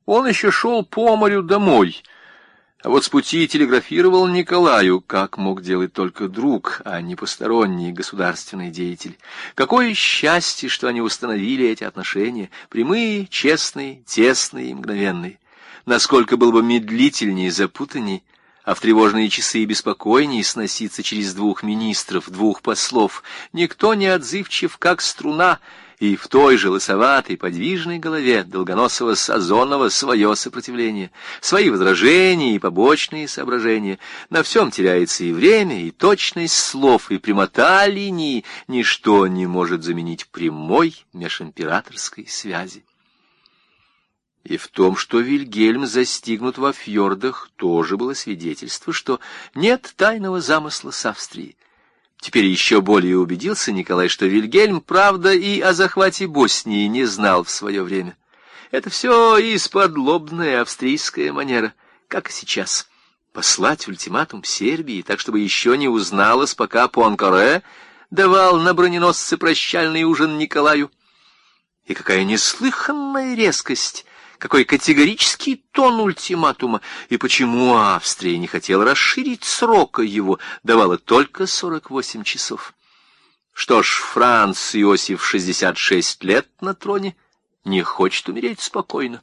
Он еще шел по морю домой, а вот с пути телеграфировал Николаю, как мог делать только друг, а не посторонний государственный деятель. Какое счастье, что они установили эти отношения, прямые, честные, тесные и мгновенные. Насколько было бы медлительнее и запутанней, а в тревожные часы и беспокойнее сноситься через двух министров, двух послов. Никто не отзывчив, как струна, и в той же лысоватой подвижной голове долгоносого Сазонова свое сопротивление, свои возражения и побочные соображения. На всем теряется и время, и точность слов, и прямота линии. Ничто не может заменить прямой межимператорской связи. И в том, что Вильгельм застигнут во фьордах, тоже было свидетельство, что нет тайного замысла с Австрией. Теперь еще более убедился Николай, что Вильгельм, правда, и о захвате Боснии не знал в свое время. Это все исподлобная австрийская манера, как и сейчас. Послать ультиматум Сербии, так чтобы еще не узналось, пока Пуанкаре давал на броненосце прощальный ужин Николаю. И какая неслыханная резкость! Какой категорический тон ультиматума, и почему Австрия не хотела расширить срока его, давала только 48 часов. Что ж, Франц Иосиф 66 лет на троне, не хочет умереть спокойно.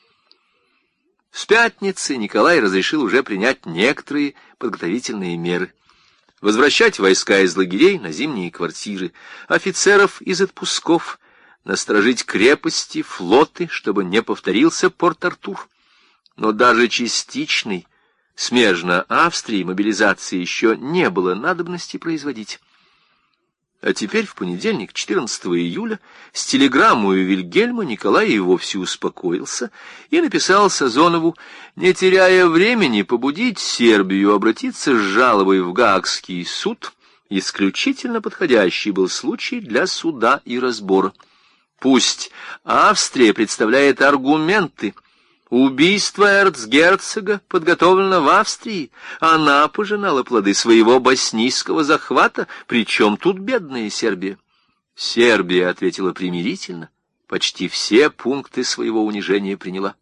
С пятницы Николай разрешил уже принять некоторые подготовительные меры. Возвращать войска из лагерей на зимние квартиры, офицеров из отпусков, насторожить крепости, флоты, чтобы не повторился Порт-Артур. Но даже частичной, смежно Австрии, мобилизации еще не было надобности производить. А теперь, в понедельник, 14 июля, с телеграммой Вильгельма Николай и вовсе успокоился и написал Сазонову, не теряя времени, побудить Сербию обратиться с жалобой в Гаагский суд, исключительно подходящий был случай для суда и разбора. Пусть Австрия представляет аргументы. Убийство эрцгерцога подготовлено в Австрии. Она пожинала плоды своего боснийского захвата. Причем тут бедная Сербия? Сербия ответила примирительно. Почти все пункты своего унижения приняла.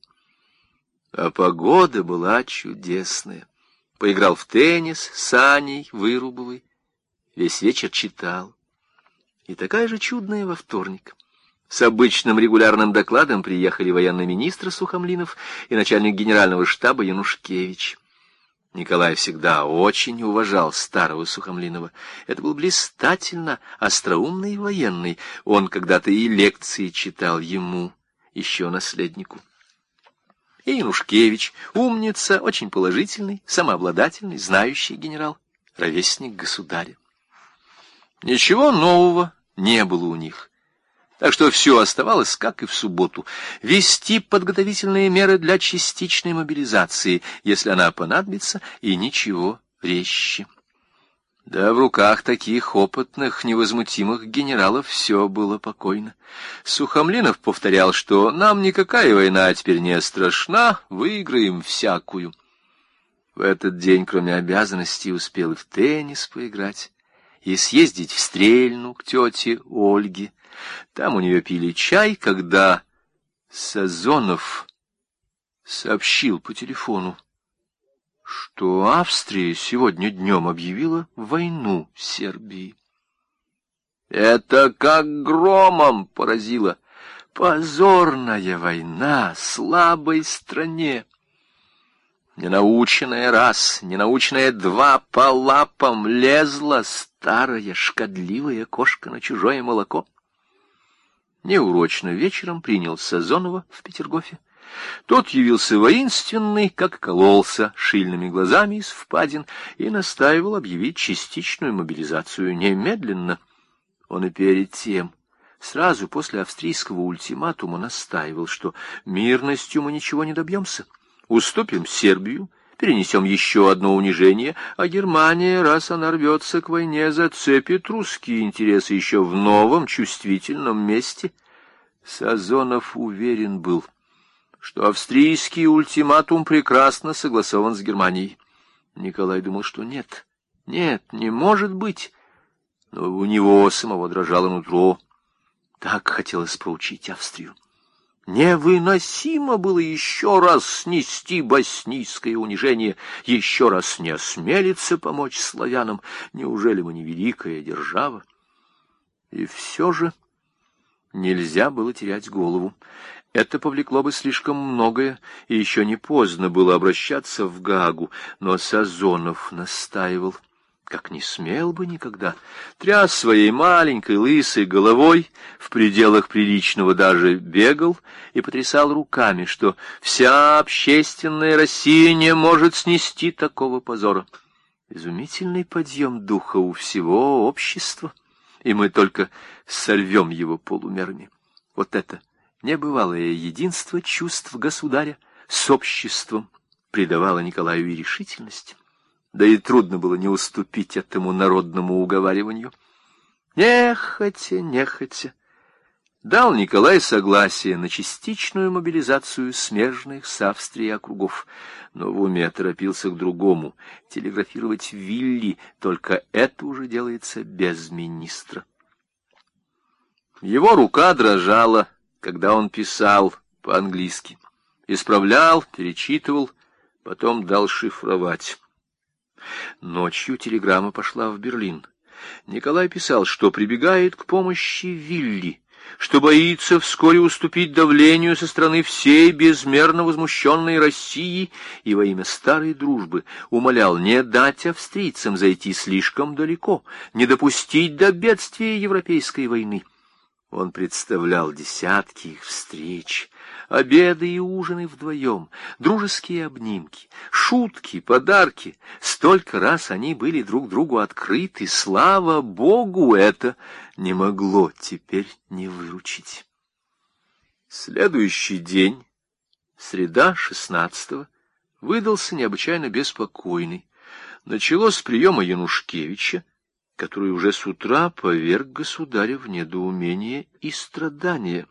А погода была чудесная. Поиграл в теннис с Аней Вырубовой. Весь вечер читал. И такая же чудная во вторник. С обычным регулярным докладом приехали военный министр Сухомлинов и начальник генерального штаба Янушкевич. Николай всегда очень уважал старого Сухомлинова. Это был блистательно остроумный военный. Он когда-то и лекции читал ему, еще наследнику. И Янушкевич, умница, очень положительный, самообладательный, знающий генерал, ровесник государя. Ничего нового не было у них. Так что все оставалось, как и в субботу, вести подготовительные меры для частичной мобилизации, если она понадобится, и ничего резче. Да в руках таких опытных, невозмутимых генералов все было покойно. Сухомлинов повторял, что нам никакая война теперь не страшна, выиграем всякую. В этот день, кроме обязанностей, успел и в теннис поиграть, и съездить в Стрельну к тете Ольге. Там у нее пили чай, когда Сазонов сообщил по телефону, что Австрия сегодня днем объявила войну Сербии. Это как громом поразило. Позорная война слабой стране. Ненаученная раз, ненаученная два по лапам лезла старая шкодливая кошка на чужое молоко. Неурочно вечером принял Сазонова в Петергофе. Тот явился воинственный, как кололся, шильными глазами из впадин, и настаивал объявить частичную мобилизацию немедленно. Он и перед тем, сразу после австрийского ультиматума, настаивал, что мирностью мы ничего не добьемся. Уступим Сербию, перенесем еще одно унижение, а Германия, раз она рвется к войне, зацепит русские интересы еще в новом чувствительном месте. Сазонов уверен был, что австрийский ультиматум прекрасно согласован с Германией. Николай думал, что нет, не может быть. Но у него самого дрожало нутро. Так хотелось проучить Австрию. Невыносимо было еще раз снести боснийское унижение, еще раз не осмелиться помочь славянам. Неужели мы не великая держава? И все же нельзя было терять голову. Это повлекло бы слишком многое, и еще не поздно было обращаться в Гаагу, но Сазонов настаивал, как не смел бы никогда, тряс своей маленькой лысой головой, в пределах приличного даже бегал и потрясал руками, что вся общественная Россия не может снести такого позора. Изумительный подъем духа у всего общества, и мы только сорвем его полумерами. Вот это небывалое единство чувств государя с обществом придавало Николаю и решительность. Да и трудно было не уступить этому народному уговариванию. Нехотя дал Николай согласие на частичную мобилизацию смежных с Австрией округов, но в уме торопился к другому — телеграфировать Вилли, только это уже делается без министра. Его рука дрожала, когда он писал по-английски. Исправлял, перечитывал, потом дал шифровать. Ночью телеграмма пошла в Берлин. Николай писал, что прибегает к помощи Вилли, что боится вскоре уступить давлению со стороны всей безмерно возмущенной России, и во имя старой дружбы умолял не дать австрийцам зайти слишком далеко, не допустить до бедствия Европейской войны. Он представлял десятки их встреч, обеды и ужины вдвоем, дружеские обнимки, шутки, подарки. Столько раз они были друг другу открыты. Слава Богу, это не могло теперь не выручить. Следующий день, среда 16-го, выдался необычайно беспокойный. Началось с приема Янушкевича, который уже с утра поверг государя в недоумение и страдания.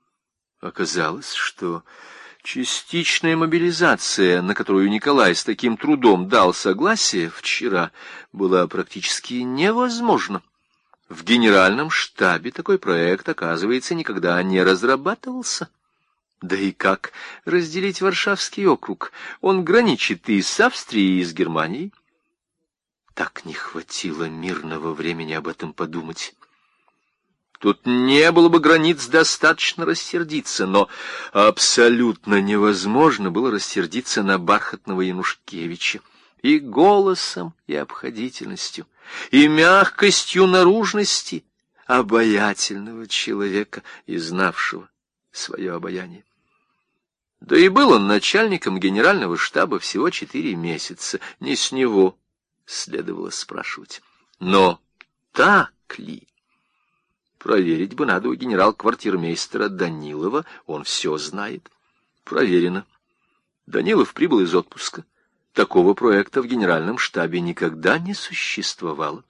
Оказалось, что частичная мобилизация, на которую Николай с таким трудом дал согласие вчера, была практически невозможна. В генеральном штабе такой проект, оказывается, никогда не разрабатывался. Да и как разделить Варшавский округ? Он граничит и с Австрией, и с Германией. Так не хватило мирного времени об этом подумать. Тут не было бы границ достаточно рассердиться, но абсолютно невозможно было рассердиться на бархатного Янушкевича. И голосом, и обходительностью, и мягкостью наружности обаятельного человека и знавшего свое обаяние. Да и был он начальником генерального штаба всего 4 месяца, не с него следовало спрашивать. Но так ли? Проверить бы надо у генерал-квартирмейстера Данилова, он все знает. Проверено. Данилов прибыл из отпуска. Такого проекта в генеральном штабе никогда не существовало.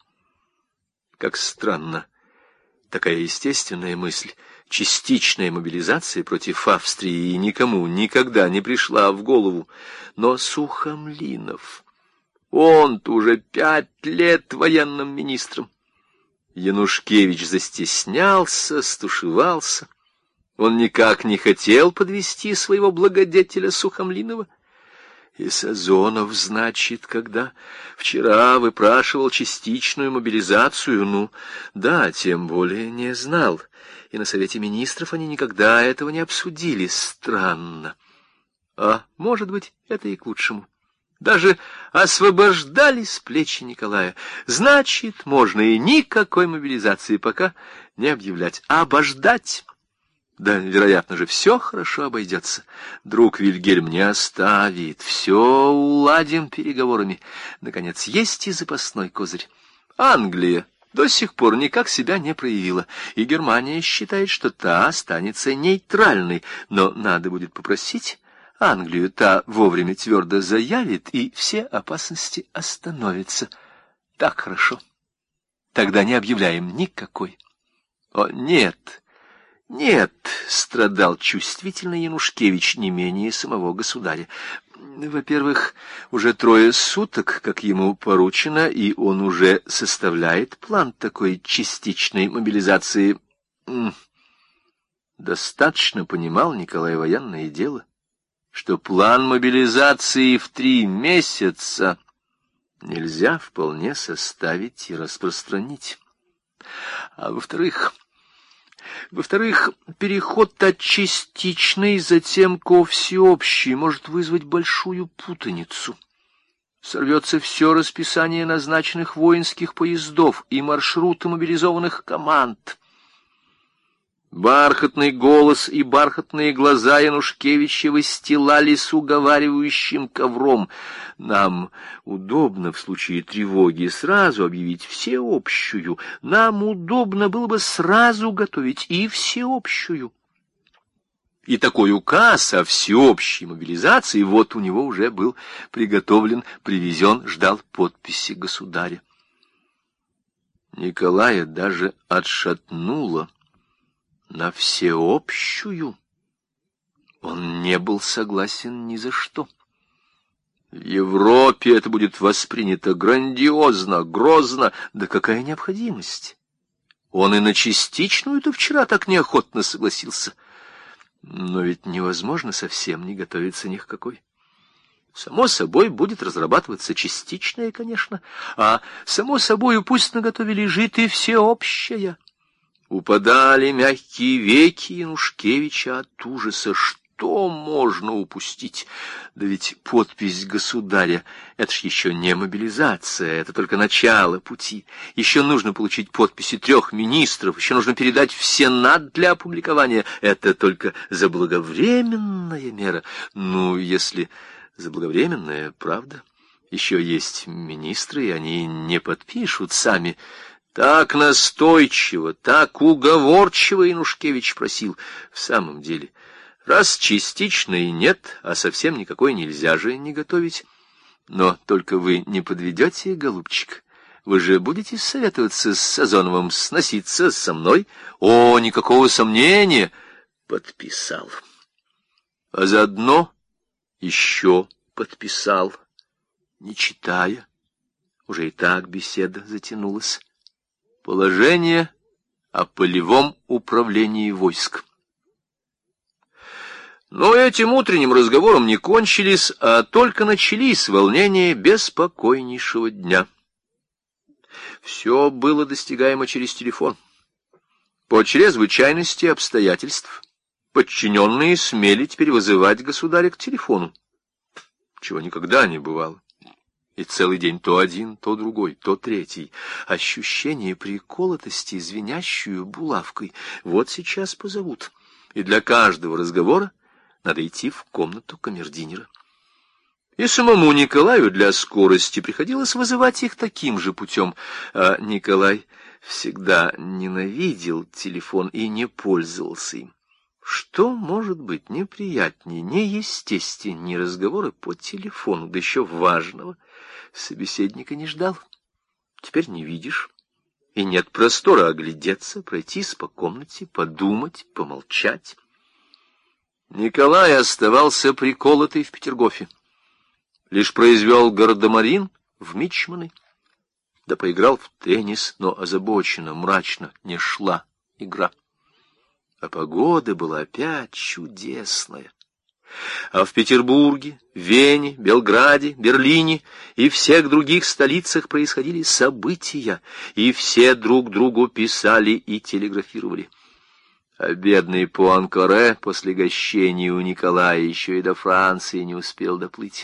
Как странно, такая естественная мысль, частичная мобилизация против Австрии никому никогда не пришла в голову. Но Сухомлинов... Он-то уже 5 лет военным министром. Янушкевич застеснялся, стушевался. Он никак не хотел подвести своего благодетеля Сухомлинова. И Сазонов, значит, когда вчера выпрашивал частичную мобилизацию, да, тем более не знал. И на Совете Министров они никогда этого не обсудили. Странно. А может быть, это и к лучшему. Даже освобождали с плечи Николая. Значит, можно и никакой мобилизации пока не объявлять, а обождать. Да, вероятно же, все хорошо обойдется. Друг Вильгельм не оставит, все уладим переговорами. Наконец, есть и запасной козырь. Англия до сих пор никак себя не проявила, и Германия считает, что та останется нейтральной, но надо будет попросить Англию, та вовремя твердо заявит, и все опасности остановятся. Так хорошо. Тогда не объявляем никакой. О, нет, страдал чувствительный Янушкевич не менее самого государя. Во-первых, уже 3 суток, как ему поручено, и он уже составляет план такой частичной мобилизации. Достаточно понимал Николай военное дело, что план мобилизации в 3 месяца нельзя вполне составить и распространить. А во-вторых, переход от частичной затем ко всеобщей может вызвать большую путаницу. Сорвется все расписание назначенных воинских поездов и маршруты мобилизованных команд. Бархатный голос и бархатные глаза Янушкевича выстилались уговаривающим ковром. Нам удобно в случае тревоги сразу объявить всеобщую. Нам удобно было бы сразу готовить и всеобщую. И такой указ о всеобщей мобилизации вот у него уже был приготовлен, привезен, ждал подписи государя. Николая даже отшатнуло. На всеобщую он не был согласен ни за что. В Европе это будет воспринято грандиозно, грозно. Да какая необходимость? Он и на частичную-то вчера так неохотно согласился. Но ведь невозможно совсем не готовиться ни к какой. Само собой будет разрабатываться частичная, конечно, а само собой пусть наготове лежит и всеобщая. Упадали мягкие веки Янушкевича от ужаса. Что можно упустить? Да ведь подпись государя — это ж еще не мобилизация, это только начало пути. Еще нужно получить подписи 3 министров, еще нужно передать в Сенат для опубликования. Это только заблаговременная мера. Ну, если заблаговременная, правда. Еще есть министры, и они не подпишут сами. Так настойчиво, так уговорчиво Янушкевич просил. В самом деле, раз частичной нет, а совсем никакой нельзя же не готовить. Но только вы не подведете, голубчик. Вы же будете советоваться с Сазоновым, сноситься со мной? О, никакого сомнения! Подписал. А заодно еще подписал, не читая. Уже и так беседа затянулась. Положение о полевом управлении войск. Но этим утренним разговором не кончились, а только начались волнения беспокойнейшего дня. Все было достигаемо через телефон. По чрезвычайности обстоятельств подчиненные смели теперь вызывать государя к телефону, чего никогда не бывало. И целый день то один, то другой, то третий. Ощущение приколотости, звенящую булавкой. Вот сейчас позовут. И для каждого разговора надо идти в комнату камердинера. И самому Николаю для скорости приходилось вызывать их таким же путем. А Николай всегда ненавидел телефон и не пользовался им. Что может быть неприятнее, неестественнее разговора по телефону, да еще важного? Собеседника не ждал. Теперь не видишь. И нет простора оглядеться, пройтись по комнате, подумать, помолчать. Николай оставался приколотый в Петергофе. Лишь произвел гардемарин в мичманы, да поиграл в теннис, но озабоченно, мрачно не шла игра. А погода была опять чудесная. А в Петербурге, Вене, Белграде, Берлине и всех других столицах происходили события, и все друг другу писали и телеграфировали. А бедный Пуанкаре после гощения у Николая еще и до Франции не успел доплыть.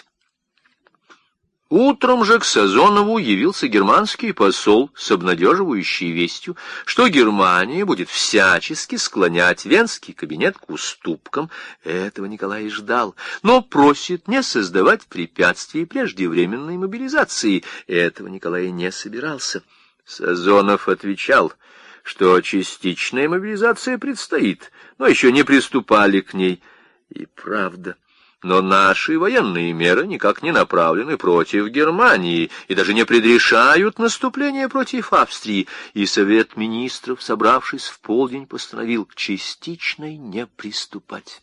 Утром же к Сазонову явился германский посол с обнадеживающей вестью, что Германия будет всячески склонять венский кабинет к уступкам. Этого Николай и ждал, но просит не создавать препятствий преждевременной мобилизации. Этого Николай не собирался. Сазонов отвечал, что частичная мобилизация предстоит, но еще не приступали к ней. И правда. Но наши военные меры никак не направлены против Германии и даже не предрешают наступление против Австрии, и Совет Министров, собравшись в полдень, постановил к частичной не приступать.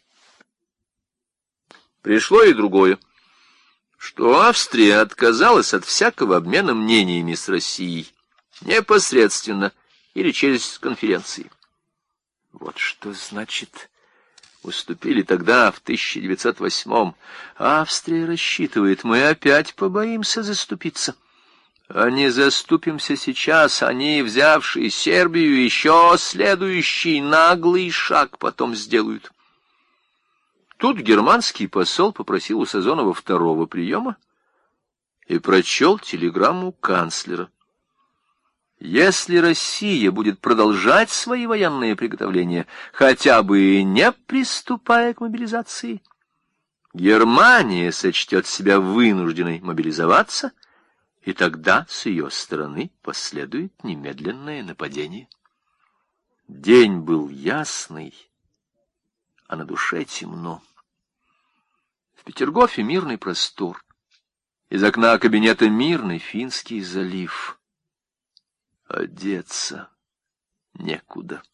Пришло и другое, что Австрия отказалась от всякого обмена мнениями с Россией, непосредственно или через конференции. Вот что значит... Уступили тогда, в 1908-м. Австрия рассчитывает, мы опять побоимся заступиться. А не заступимся сейчас, они, взявшие Сербию, еще следующий наглый шаг потом сделают. Тут германский посол попросил у Сазонова второго приема и прочел телеграмму канцлера. Если Россия будет продолжать свои военные приготовления, хотя бы и не приступая к мобилизации, Германия сочтет себя вынужденной мобилизоваться, и тогда с ее стороны последует немедленное нападение. День был ясный, а на душе темно. В Петергофе мирный простор. Из окна кабинета мирный Финский залив. Одеться некуда.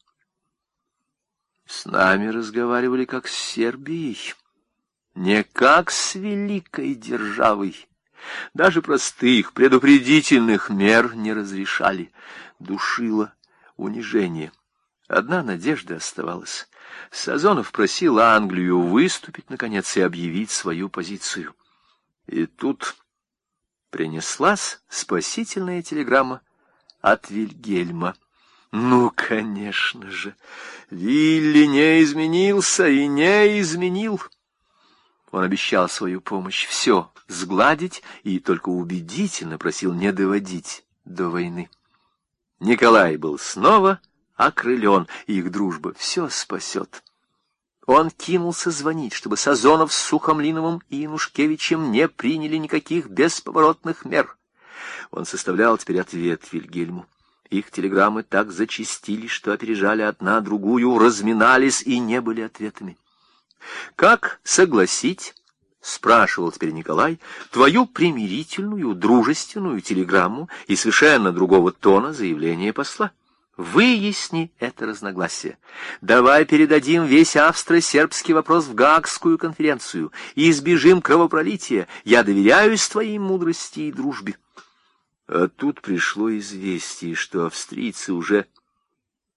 С нами разговаривали как с Сербией, не как с великой державой. Даже простых предупредительных мер не разрешали. Душило унижение. Одна надежда оставалась. Сазонов просил Англию выступить, наконец, и объявить свою позицию. И тут принеслась спасительная телеграмма от Вильгельма. Ну, конечно же, Вилли не изменился и не изменил. Он обещал свою помощь все сгладить и только убедительно просил не доводить до войны. Николай был снова окрылен, и их дружба все спасет. Он кинулся звонить, чтобы Сазонов с Сухомлиновым и Янушкевичем не приняли никаких бесповоротных мер. Он составлял теперь ответ Вильгельму. Их телеграммы так зачастились, что опережали одна другую, разминались и не были ответами. «Как согласить, — спрашивал теперь Николай, — твою примирительную, дружественную телеграмму и совершенно другого тона заявление посла? Выясни это разногласие. Давай передадим весь австро-сербский вопрос в Гаагскую конференцию и избежим кровопролития. Я доверяюсь твоей мудрости и дружбе». А тут пришло известие, что австрийцы уже